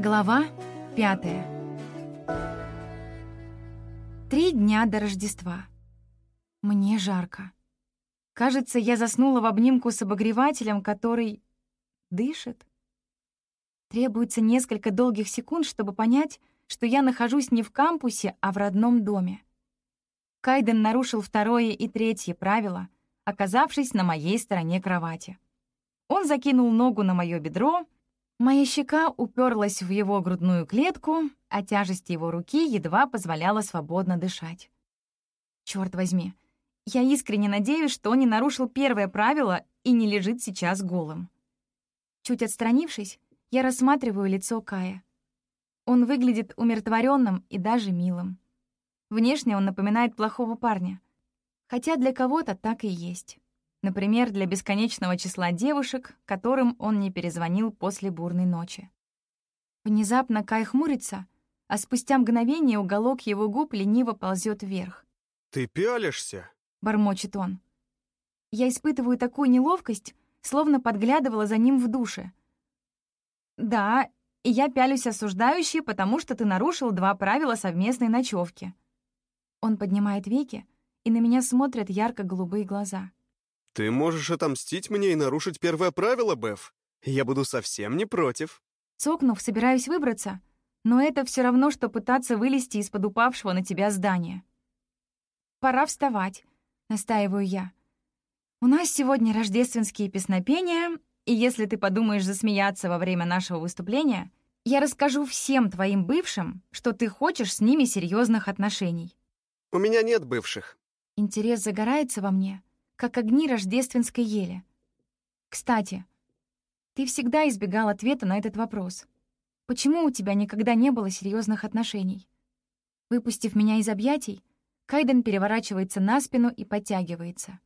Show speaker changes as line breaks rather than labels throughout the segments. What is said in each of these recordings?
Глава 5. 3 дня до Рождества. Мне жарко. Кажется, я заснула в обнимку с обогревателем, который дышит. Требуется несколько долгих секунд, чтобы понять, что я нахожусь не в кампусе, а в родном доме. Кайден нарушил 2-е и 3-е правила, оказавшись на моей стороне кровати. Он закинул ногу на моё бедро, моя щека уперлась в его грудную клетку, а тяжесть его руки едва позволяла свободно дышать. Чёрт возьми, я искренне надеюсь, что он не нарушил 1-е правило и не лежит сейчас голым. Чуть отстранившись, я рассматриваю лицо Кая. Он выглядит умиротворенным и даже милым. Внешне он напоминает плохого парня, хотя для кого-то так и есть. Например, для бесконечного числа девушек, которым он не перезвонил после бурной ночи. Внезапно Кай хмурится, а спустя мгновение уголок его губ лениво ползет вверх.
«Ты пялишься?»
— бормочет он. Я испытываю такую неловкость, словно подглядывала за ним в душе. «Да, и я пялюсь осуждающе, потому что ты нарушил 2 правила совместной ночевки». Он поднимает веки, и на меня смотрят ярко-голубые глаза.
«Ты можешь отомстить мне и нарушить 1-е правило, Беф. Я буду совсем не против».
Цокнув, собираюсь выбраться, но это все равно, что пытаться вылезти из-под упавшего на тебя здания. «Пора вставать», — настаиваю я. «У нас сегодня рождественские песнопения, и если ты подумаешь засмеяться во время нашего выступления, я расскажу всем твоим бывшим, что ты хочешь с ними серьезных отношений».
«У меня нет бывших».
Интерес загорается во мне, как огни рождественской ели. Кстати, ты всегда избегал ответа на этот вопрос. Почему у тебя никогда не было серьезных отношений? Выпустив меня из объятий, Кайден переворачивается на спину и подтягивается.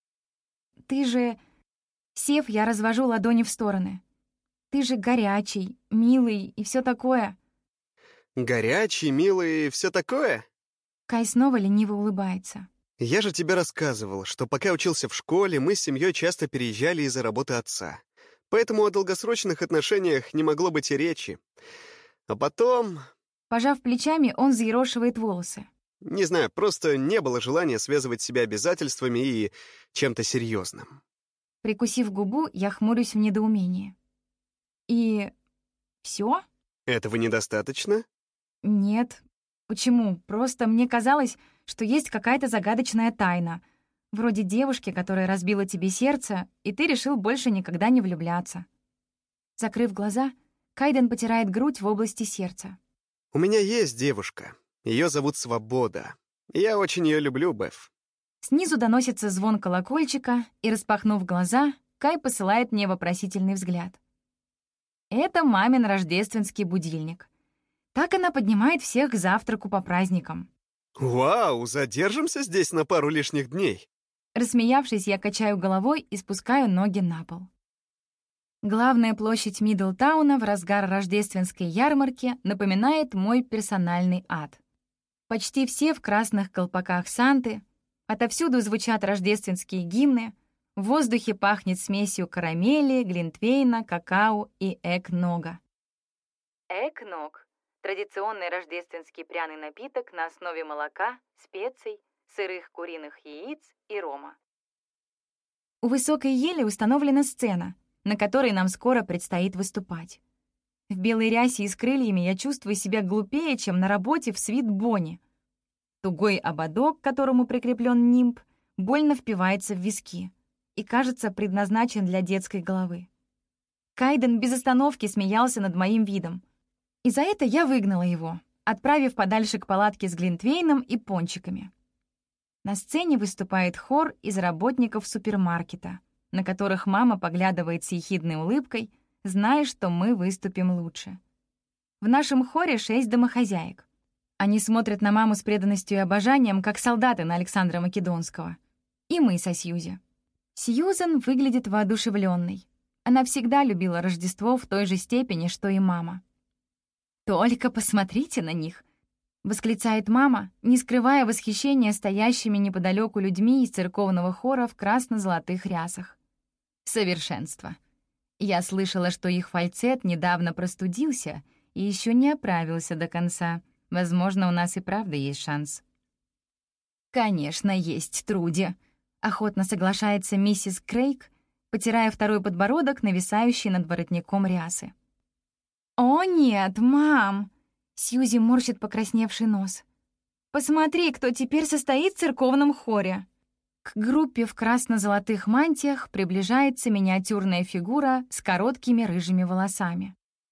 Ты же... Сев, я развожу ладони в стороны. Ты же горячий, милый и все такое.
«Горячий, милый и все такое?»
Кай снова лениво улыбается.
«Я же тебе рассказывал, что пока учился в школе, мы с семьей часто переезжали из-за работы отца. Поэтому о долгосрочных отношениях не могло быть и речи. А потом...»
Пожав плечами, он взъерошивает волосы.
«Не знаю, просто не было желания связывать себя обязательствами и чем-то серьезным».
Прикусив губу, я хмурюсь в недоумении. И... всё?
«Этого недостаточно?»
Нет. Почему? Просто мне казалось, что есть какая-то загадочная тайна. Вроде девушки, которая разбила тебе сердце, и ты решил больше никогда не влюбляться. Закрыв глаза, Кайден потирает грудь в области сердца.
«У меня есть девушка. Ее зовут Свобода. Я очень ее люблю, Беф».
Снизу доносится звон колокольчика, и, распахнув глаза, Кай посылает мне вопросительный взгляд. Это мамин рождественский будильник. Так она поднимает всех к завтраку по праздникам.
«Вау, задержимся здесь на пару лишних дней?»
Рассмеявшись, я качаю головой и спускаю ноги на пол. Главная площадь Мидлтауна в разгар рождественской ярмарки напоминает мой персональный ад. Почти все в красных колпаках Санты, отовсюду звучат рождественские гимны, в воздухе пахнет смесью карамели, глинтвейна, какао и экнога. Экног — традиционный рождественский пряный напиток на основе молока, специй, сырых куриных яиц и рома. У высокой ели установлена сцена, на которой нам скоро предстоит выступать. В белой рясе и с крыльями я чувствую себя глупее, чем на работе в Свит Бонни. Тугой ободок, к которому прикреплен нимб, больно впивается в виски и, кажется, предназначен для детской головы. Кайден без остановки смеялся над моим видом, и за это я выгнала его, отправив подальше к палатке с глинтвейном и пончиками. На сцене выступает хор из работников супермаркета, на которых мама поглядывает с ехидной улыбкой, зная, что мы выступим лучше. В нашем хоре 6 домохозяек. Они смотрят на маму с преданностью и обожанием, как солдаты на Александра Македонского. И мы со Сьюзи. Сьюзен выглядит воодушевленной. Она всегда любила Рождество в той же степени, что и мама. «Только посмотрите на них!» — восклицает мама, не скрывая восхищения стоящими неподалеку людьми из церковного хора в красно-золотых рясах. Совершенство. Я слышала, что их фальцет недавно простудился, И еще не оправился до конца. Возможно, у нас и правда есть шанс». «Конечно, есть, Труди», — охотно соглашается миссис Крейг, потирая второй подбородок, нависающий над воротником рясы. «О нет, мам!» — Сьюзи морщит покрасневший нос. «Посмотри, кто теперь состоит в церковном хоре!» К группе в красно-золотых мантиях приближается миниатюрная фигура с короткими рыжими волосами.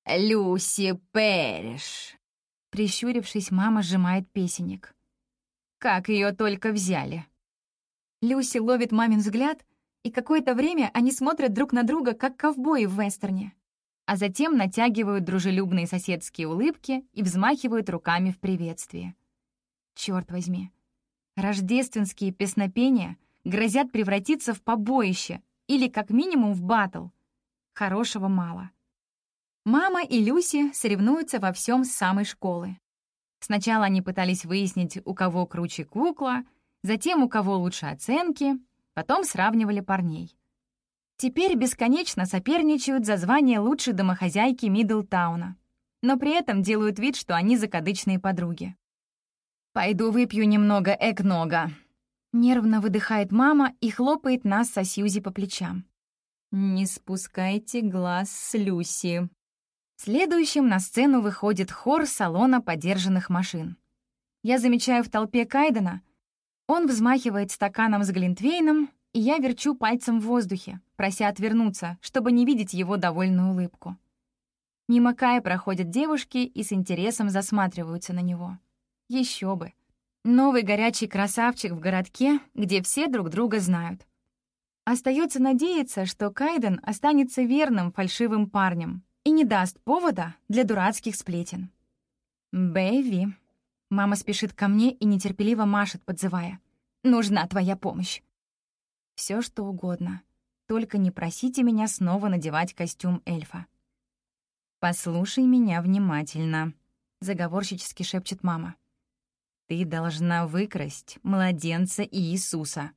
«Люси Пэриш!» Прищурившись, мама сжимает песенник. «Как ее только взяли!» Люси ловит мамин взгляд, и какое-то время они смотрят друг на друга, как ковбои в вестерне, а затем натягивают дружелюбные соседские улыбки и взмахивают руками в приветствии. Черт возьми, рождественские песнопения грозят превратиться в побоище или как минимум в баттл. Хорошего мало. Мама и Люси соревнуются во всем с самой школы. Сначала они пытались выяснить, у кого круче кукла, затем у кого лучше оценки, потом сравнивали парней. Теперь бесконечно соперничают за звание лучшей домохозяйки Мидлтауна, но при этом делают вид, что они закадычные подруги. «Пойду выпью немного эгнога», — нервно выдыхает мама и хлопает нас со Сьюзи по плечам. «Не спускайте глаз с Люси». Следующим на сцену выходит хор салона подержанных машин. Я замечаю в толпе Кайдена. Он взмахивает стаканом с глинтвейном, и я верчу пальцем в воздухе, прося отвернуться, чтобы не видеть его довольную улыбку. Мимо Кая проходят девушки и с интересом засматриваются на него. Еще бы. Новый горячий красавчик в городке, где все друг друга знают. Остается надеяться, что Кайден останется верным фальшивым парнем и не даст повода для дурацких сплетен. «Бэйви». Мама спешит ко мне и нетерпеливо машет, подзывая. «Нужна твоя помощь». Все что угодно. Только не просите меня снова надевать костюм эльфа. «Послушай меня внимательно», — заговорщически шепчет мама. «Ты должна выкрасть младенца Иисуса».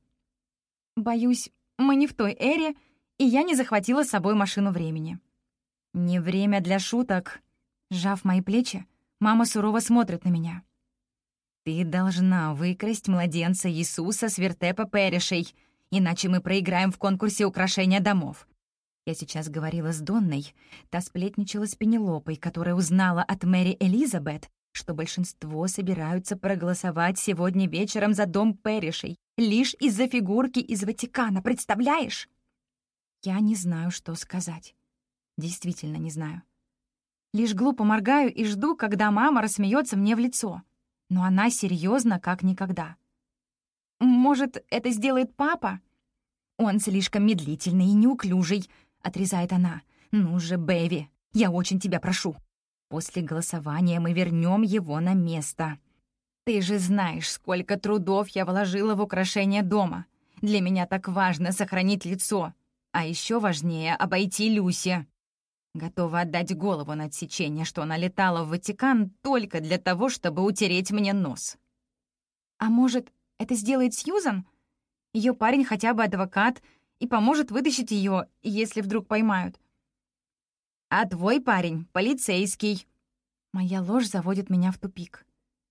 Боюсь, мы не в той эре, и я не захватила с собой машину времени. «Не время для шуток». Сжав мои плечи, мама сурово смотрит на меня. «Ты должна выкрасть младенца Иисуса с вертепа Пэришей, иначе мы проиграем в конкурсе украшения домов». Я сейчас говорила с Донной, та сплетничала с Пенелопой, которая узнала от Мэри Элизабет, что большинство собираются проголосовать сегодня вечером за дом Пэришей лишь из-за фигурки из Ватикана, представляешь? Я не знаю, что сказать. Действительно не знаю. Лишь глупо моргаю и жду, когда мама рассмеется мне в лицо. Но она серьезно, как никогда. «Может, это сделает папа?» «Он слишком медлительный и неуклюжий», — отрезает она. «Ну же, Бэви, я очень тебя прошу. После голосования мы вернем его на место. Ты же знаешь, сколько трудов я вложила в украшение дома. Для меня так важно сохранить лицо. А еще важнее — обойти Люси. Готова отдать голову на отсечение, что она летала в Ватикан только для того, чтобы утереть мне нос». «А может, это сделает Сьюзан? Ее парень хотя бы адвокат и поможет вытащить ее, если вдруг поймают». «А твой парень — полицейский». Моя ложь заводит меня в тупик.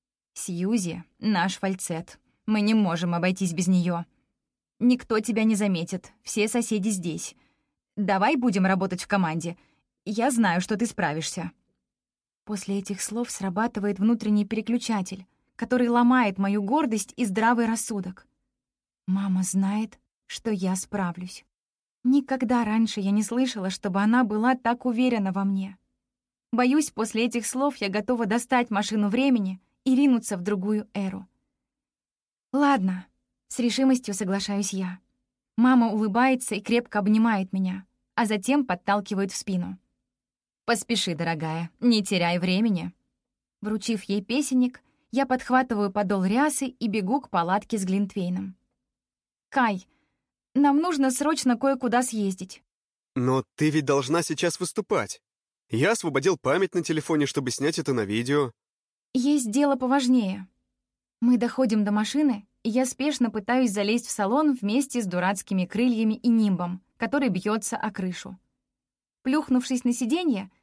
«Сьюзи — наш фальцет. Мы не можем обойтись без нее. Никто тебя не заметит, все соседи здесь. Давай будем работать в команде. Я знаю, что ты справишься». После этих слов срабатывает внутренний переключатель, который ломает мою гордость и здравый рассудок. Мама знает, что я справлюсь. Никогда раньше я не слышала, чтобы она была так уверена во мне. Боюсь, после этих слов я готова достать машину времени и ринуться в другую эру. «Ладно», — с решимостью соглашаюсь я. Мама улыбается и крепко обнимает меня, а затем подталкивает в спину. «Поспеши, дорогая, не теряй времени». Вручив ей песенник, я подхватываю подол рясы и бегу к палатке с глинтвейном. «Кай, нам нужно срочно кое-куда съездить».
Но ты ведь должна сейчас выступать. Я освободил память на телефоне, чтобы снять это на видео.
«Есть дело поважнее». Мы доходим до машины, и я спешно пытаюсь залезть в салон вместе с дурацкими крыльями и нимбом, который бьется о крышу. Плюхнувшись на сиденье,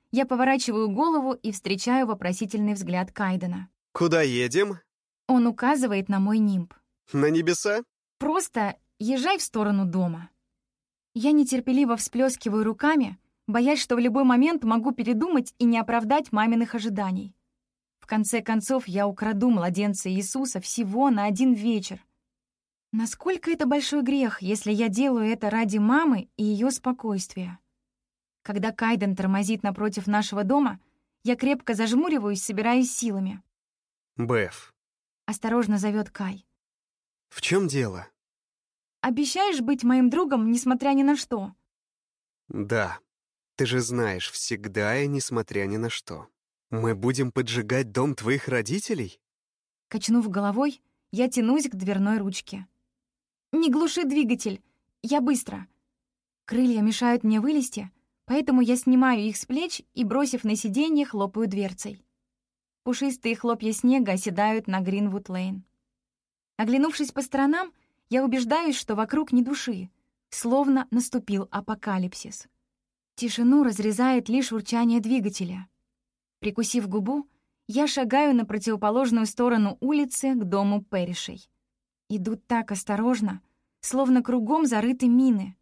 Я поворачиваю голову и встречаю вопросительный взгляд Кайдена.
«Куда едем?»
Он указывает на мой нимб.
«На небеса?»
«Просто езжай в сторону дома». Я нетерпеливо всплескиваю руками, боясь, что в любой момент могу передумать и не оправдать маминых ожиданий. В конце концов, я украду младенца Иисуса всего на один вечер. Насколько это большой грех, если я делаю это ради мамы и ее спокойствия? Когда Кайден тормозит напротив нашего дома, я крепко зажмуриваюсь, собираясь силами.
«Беф».
Осторожно зовет Кай.
«В чем дело?»
«Обещаешь быть моим другом, несмотря ни на что?»
«Да. Ты же знаешь, всегда и несмотря ни на что. Мы будем поджигать дом твоих родителей?»
Качнув головой, я тянусь к дверной ручке. «Не глуши двигатель! Я быстро!» Крылья мешают мне вылезти, поэтому я снимаю их с плеч и, бросив на сиденье, хлопаю дверцей. Пушистые хлопья снега оседают на Гринвуд-Лейн. Оглянувшись по сторонам, я убеждаюсь, что вокруг ни души, словно наступил апокалипсис. Тишину разрезает лишь урчание двигателя. Прикусив губу, я шагаю на противоположную сторону улицы к дому Пэришей. Иду так осторожно, словно кругом зарыты мины.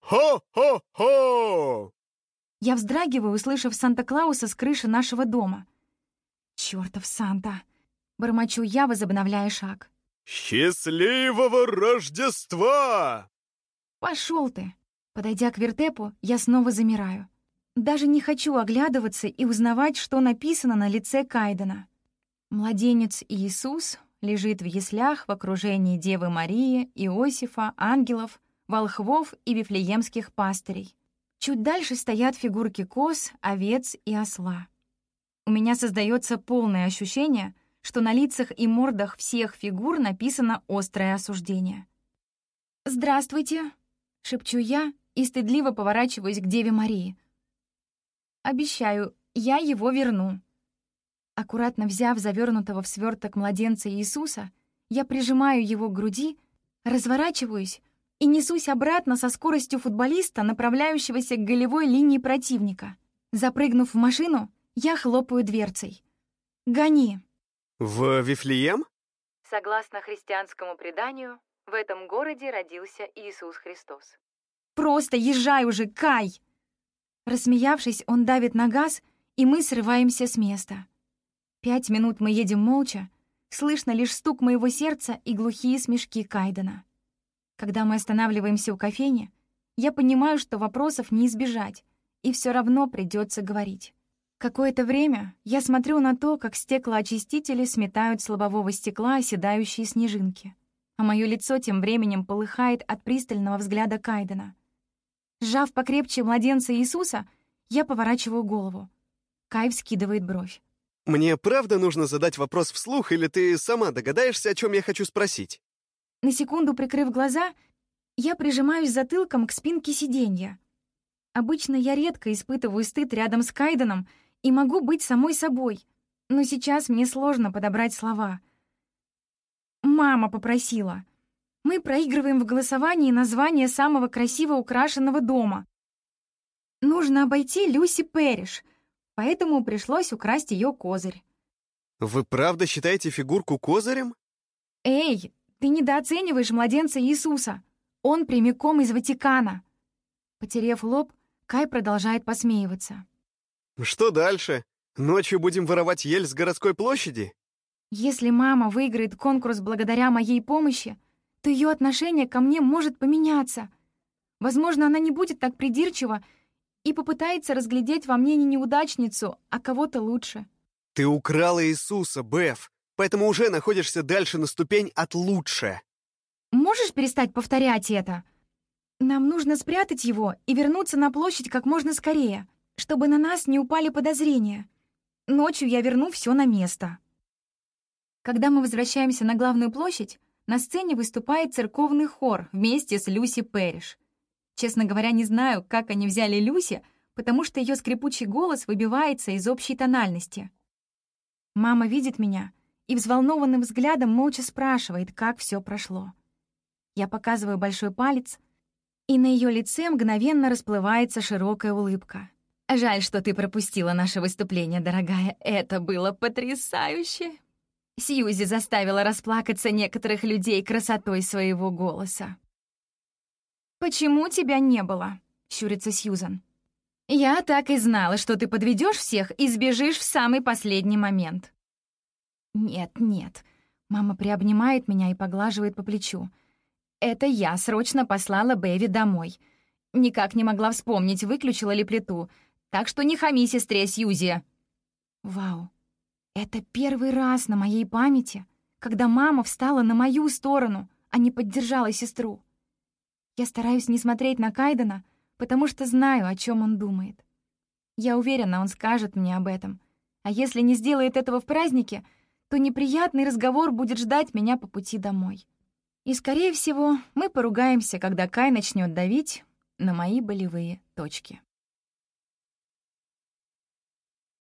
«Хо-хо-хо!»
Я вздрагиваю, услышав Санта-Клауса с крыши нашего дома. «Чёртов Санта!» — бормочу я, возобновляя шаг.
«Счастливого Рождества!»
«Пошёл ты!» Подойдя к вертепу, я снова замираю. Даже не хочу оглядываться и узнавать, что написано на лице Кайдена. Младенец Иисус лежит в яслях в окружении Девы Марии, Иосифа, ангелов, волхвов и вифлеемских пастырей. Чуть дальше стоят фигурки коз, овец и осла. У меня создается полное ощущение, что на лицах и мордах всех фигур написано острое осуждение. «Здравствуйте!» — шепчу я и стыдливо поворачиваюсь к Деве Марии. «Обещаю, я его верну». Аккуратно взяв завернутого в сверток младенца Иисуса, я прижимаю его к груди, разворачиваюсь и несусь обратно со скоростью футболиста, направляющегося к голевой линии противника. Запрыгнув в машину, я хлопаю дверцей. «Гони!»
«В Вифлеем?»
Согласно христианскому преданию, в этом городе родился Иисус Христос. «Просто езжай уже, Кай!» Рассмеявшись, он давит на газ, и мы срываемся с места. 5 минут мы едем молча, слышно лишь стук моего сердца и глухие смешки Кайдена. Когда мы останавливаемся у кофейни, я понимаю, что вопросов не избежать, и все равно придется говорить. Какое-то время я смотрю на то, как стеклоочистители сметают с лобового стекла оседающие снежинки, а мое лицо тем временем полыхает от пристального взгляда Кайдена. Сжав покрепче младенца Иисуса, я поворачиваю голову. Кай вскидывает бровь.
«Мне правда нужно задать вопрос вслух, или ты сама догадаешься, о чем я хочу спросить?»
На секунду прикрыв глаза, я прижимаюсь затылком к спинке сиденья. Обычно я редко испытываю стыд рядом с Кайденом и могу быть самой собой, но сейчас мне сложно подобрать слова. «Мама попросила. Мы проигрываем в голосовании название самого красиво украшенного дома. Нужно обойти Люси Пэриш, поэтому пришлось украсть ее козырь».
«Вы правда считаете фигурку козырем?»
«Эй, ты недооцениваешь младенца Иисуса. Он прямиком из Ватикана». Потерев лоб, Кай продолжает посмеиваться.
«Что дальше? Ночью будем воровать ель с городской площади?»
«Если мама выиграет конкурс благодаря моей помощи, то ее отношение ко мне может поменяться. Возможно, она не будет так придирчива и попытается разглядеть во мне не неудачницу, а кого-то лучше».
«Ты украла Иисуса, Беф, поэтому уже находишься дальше на ступень от лучше».
«Можешь перестать повторять это? Нам нужно спрятать его и вернуться на площадь как можно скорее, чтобы на нас не упали подозрения. Ночью я верну все на место». Когда мы возвращаемся на главную площадь, на сцене выступает церковный хор вместе с Люси Пэриш. Честно говоря, не знаю, как они взяли Люси, потому что ее скрипучий голос выбивается из общей тональности. Мама видит меня и взволнованным взглядом молча спрашивает, как все прошло. Я показываю большой палец, и на ее лице мгновенно расплывается широкая улыбка. Жаль, что ты пропустила наше выступление, дорогая. Это было потрясающе. Сьюзи заставила расплакаться некоторых людей красотой своего голоса. «Почему тебя не было?» — щурится Сьюзан. «Я так и знала, что ты подведешь всех и сбежишь в самый последний момент». «Нет, нет». Мама приобнимает меня и поглаживает по плечу. «Это я срочно послала Бэви домой. Никак не могла вспомнить, выключила ли плиту. Так что не хами сестре Сьюзи». Вау. Это первый раз на моей памяти, когда мама встала на мою сторону, а не поддержала сестру. Я стараюсь не смотреть на Кайдена, потому что знаю, о чем он думает. Я уверена, он скажет мне об этом. А если не сделает этого в празднике, то неприятный разговор будет ждать меня по пути домой. И, скорее всего, мы поругаемся, когда Кай начнет давить на мои болевые точки.